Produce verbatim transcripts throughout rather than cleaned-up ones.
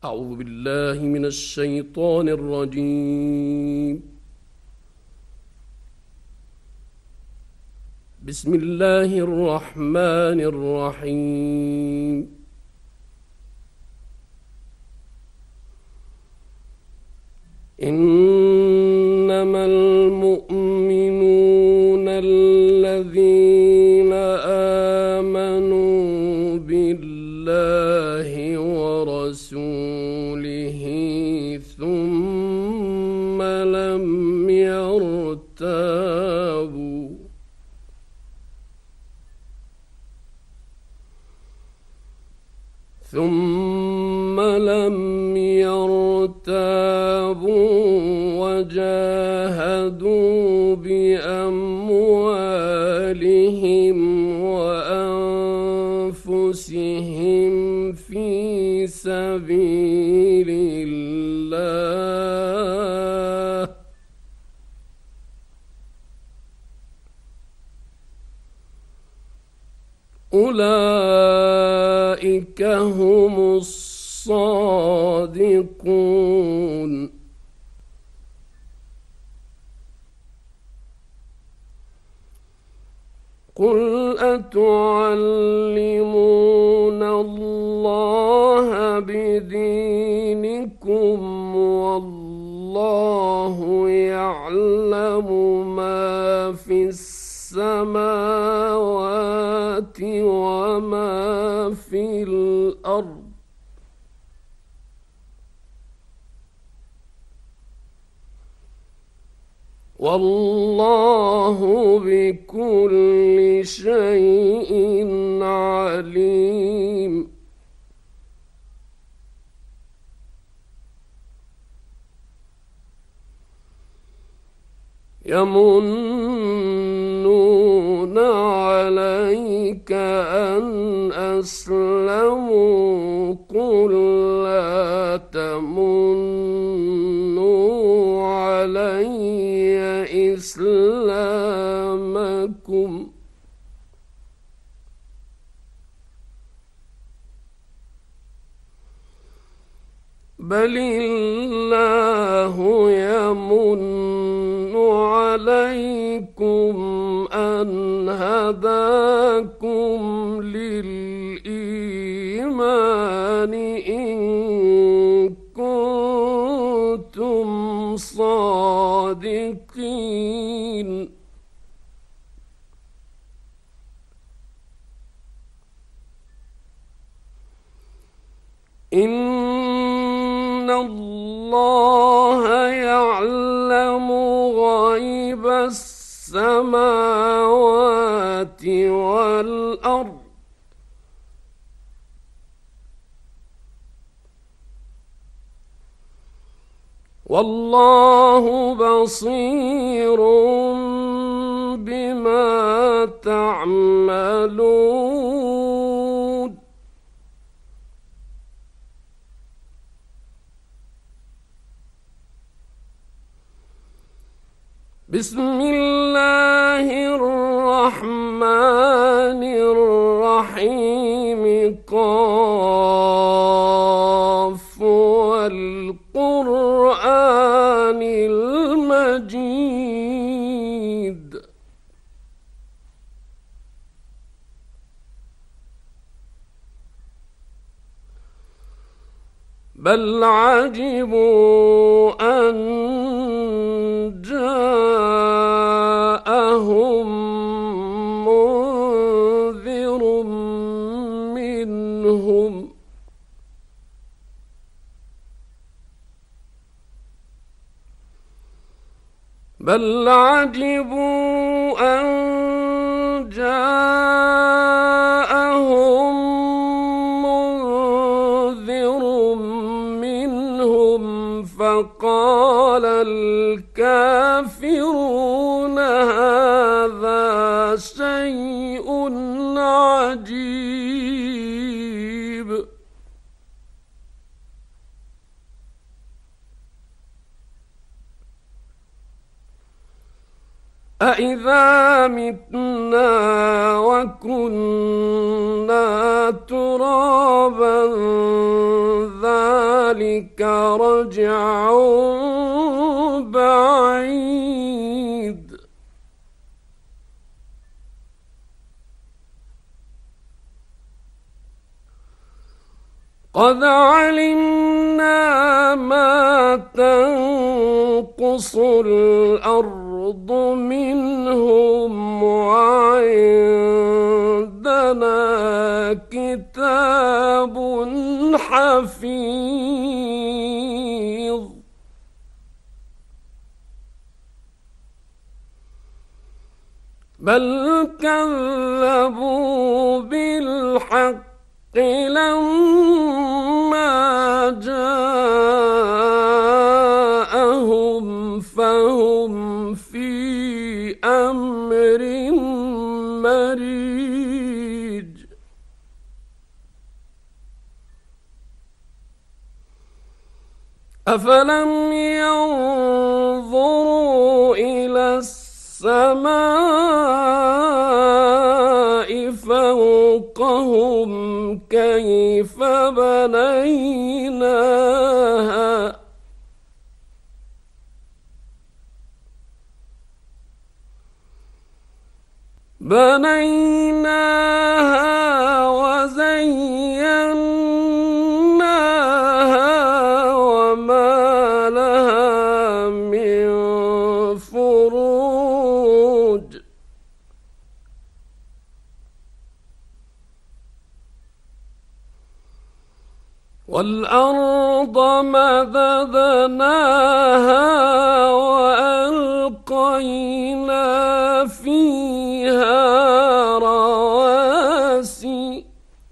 أعوذ بالله من الشيطان الرجيم. بسم الله الرحمن الرحيم. إنما المؤمنون الذين آمنوا بالله ورسوله ثم لم يرتابوا ثم لم يرتابوا وجاهدوا بأموالهم وأنفسهم في سبيل الله أولئك هم الصادقون. قل أتعلمون الله بدينكم والله يعلم ما في السماوات وما في الأرض والله بكل شيء عليم. يمنون عليك أن أسلموا قل لا تمنوا علي إسلامكم بل الله يمن عليكم أن هداكم للإيمان إن كنتم صادقين. إن الله يعلم غيب السماوات والأرض والله بصير بما تعملون. بسم الله الرحمن الرحيم قاف والقرآن المجيد بل عجبوا أن جاءهم منذر منهم بل عجبوا أن جاءهم منذر منهم فقال الكافرون هذا شيء عجيب. أإذا متنا وكنا ترابا ذلك ذلك رجع بعيد قد علمنا ما تنقص الأرض منهم وعندنا كتاب حفيظ بل كذبوا بالحق لما جاءهم فهم في أمر مريج أفلم ينظروا إلى السماء فوقهم كيف بنيناها بنيناها وزيناها وما لها من فروج والأرض مددناها وألقينا فيها رواسي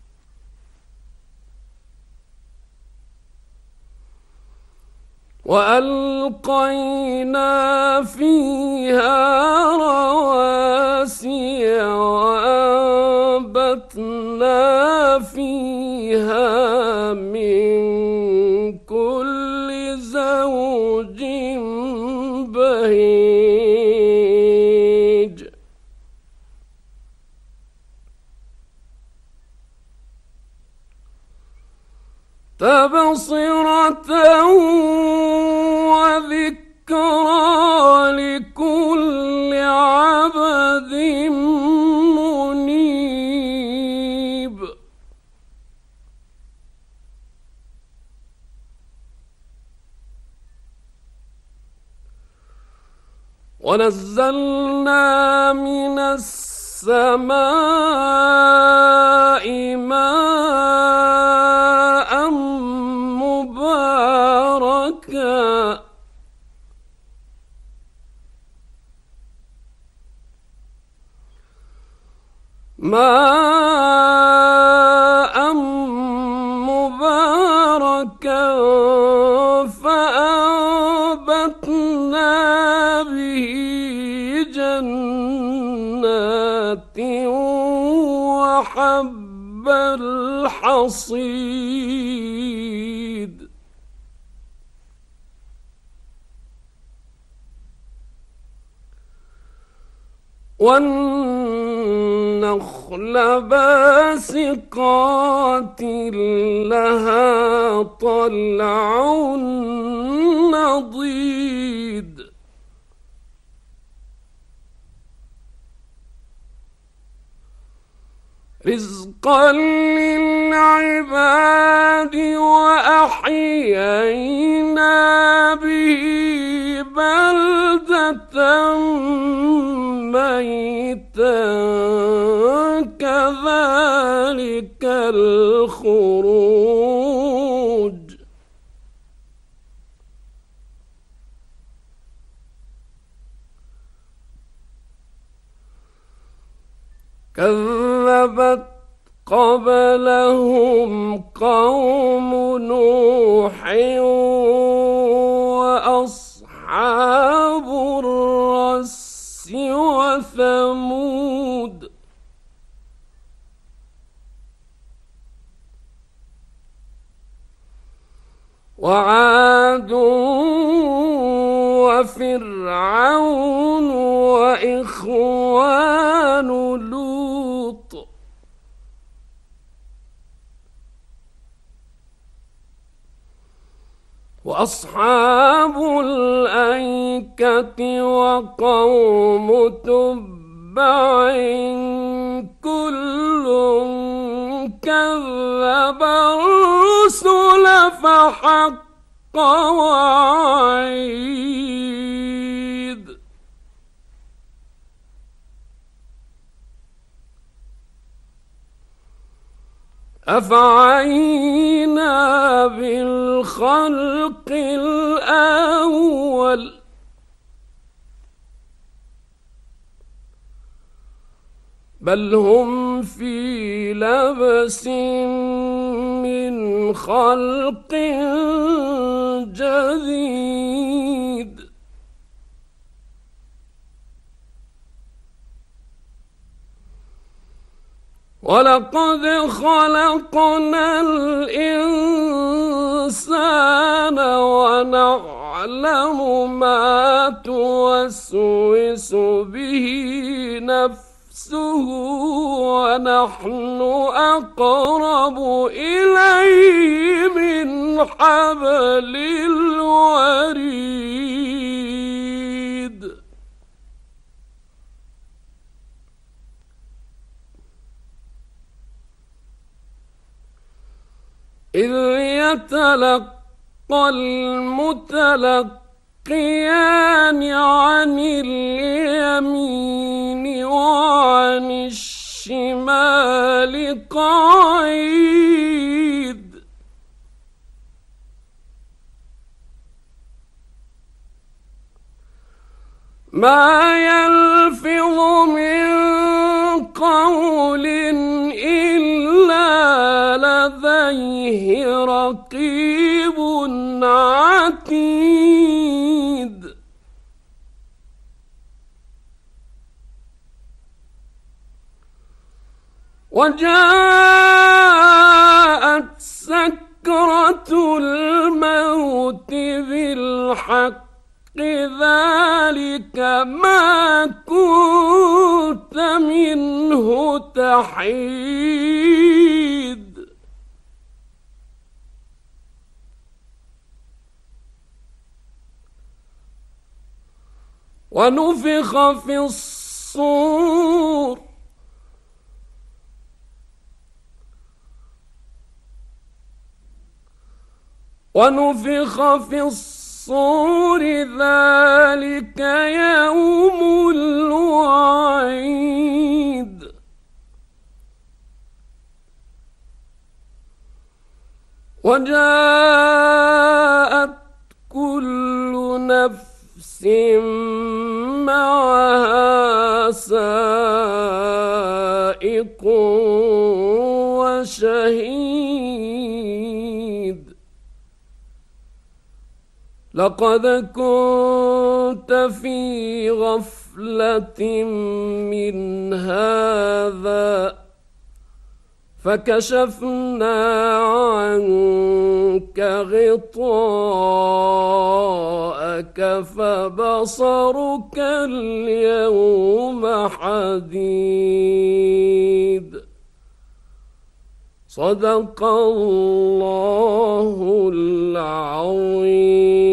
وألقينا فيها رواسي وأنبتنا فيها من كل زوج بهيج تبصرة وذكرى لكل عبد منيب ونزلنا من السماء ماء مباركا ماء مباركا فأنبتنا به جنات وحب الحصيد والنخل باسقات لها طلع نضيد رزقا للعباد وأحيينا به بلدة ميتا كذلك الخروج كذبت قبلهم قوم نوح وأصحاب الرس وثمود وعاد وفرعون وإخوان لوط وأصحاب الأيكة وقوم تبع كل كذب الرسل فحق وعيد أفعينا بالخلق الأول بل هم في لبس من خلق جديد ولقد خلقنا الإنسان ونعلم ما توسوس به نفسه ونحن أقرب إليه من حبل الوريد إذ يتلقى المتلقيان عن اليمين وعن الشمال قعيد ما يلفظ من قول إلا لديه رقيب عتيد وجاءت سكرة الموت بالحق ذلك ما كنت منه تحيد ونفخ في الصور ونفخ في الصور ذلك يوم الوعيد وجاءت كل نفس معها سائق وشهيد لقد كنت في غفلة من هذا فكشفنا عنك غطاءك فبصرك اليوم حديد صدق الله العظيم.